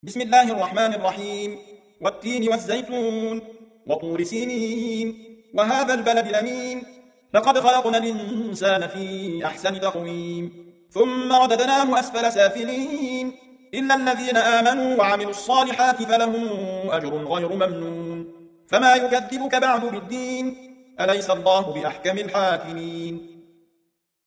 بسم الله الرحمن الرحيم. والتين والزيتون وطور سينين وهذا البلد الأمين. لقد خلقنا الإنسان في أحسن تقويم ثم رددناه أسفل سافلين إلا الذين آمنوا وعملوا الصالحات فلهم أجر غير ممنون. فما يكذبك بعد بالدين؟ أليس الله بأحكم الحاكمين؟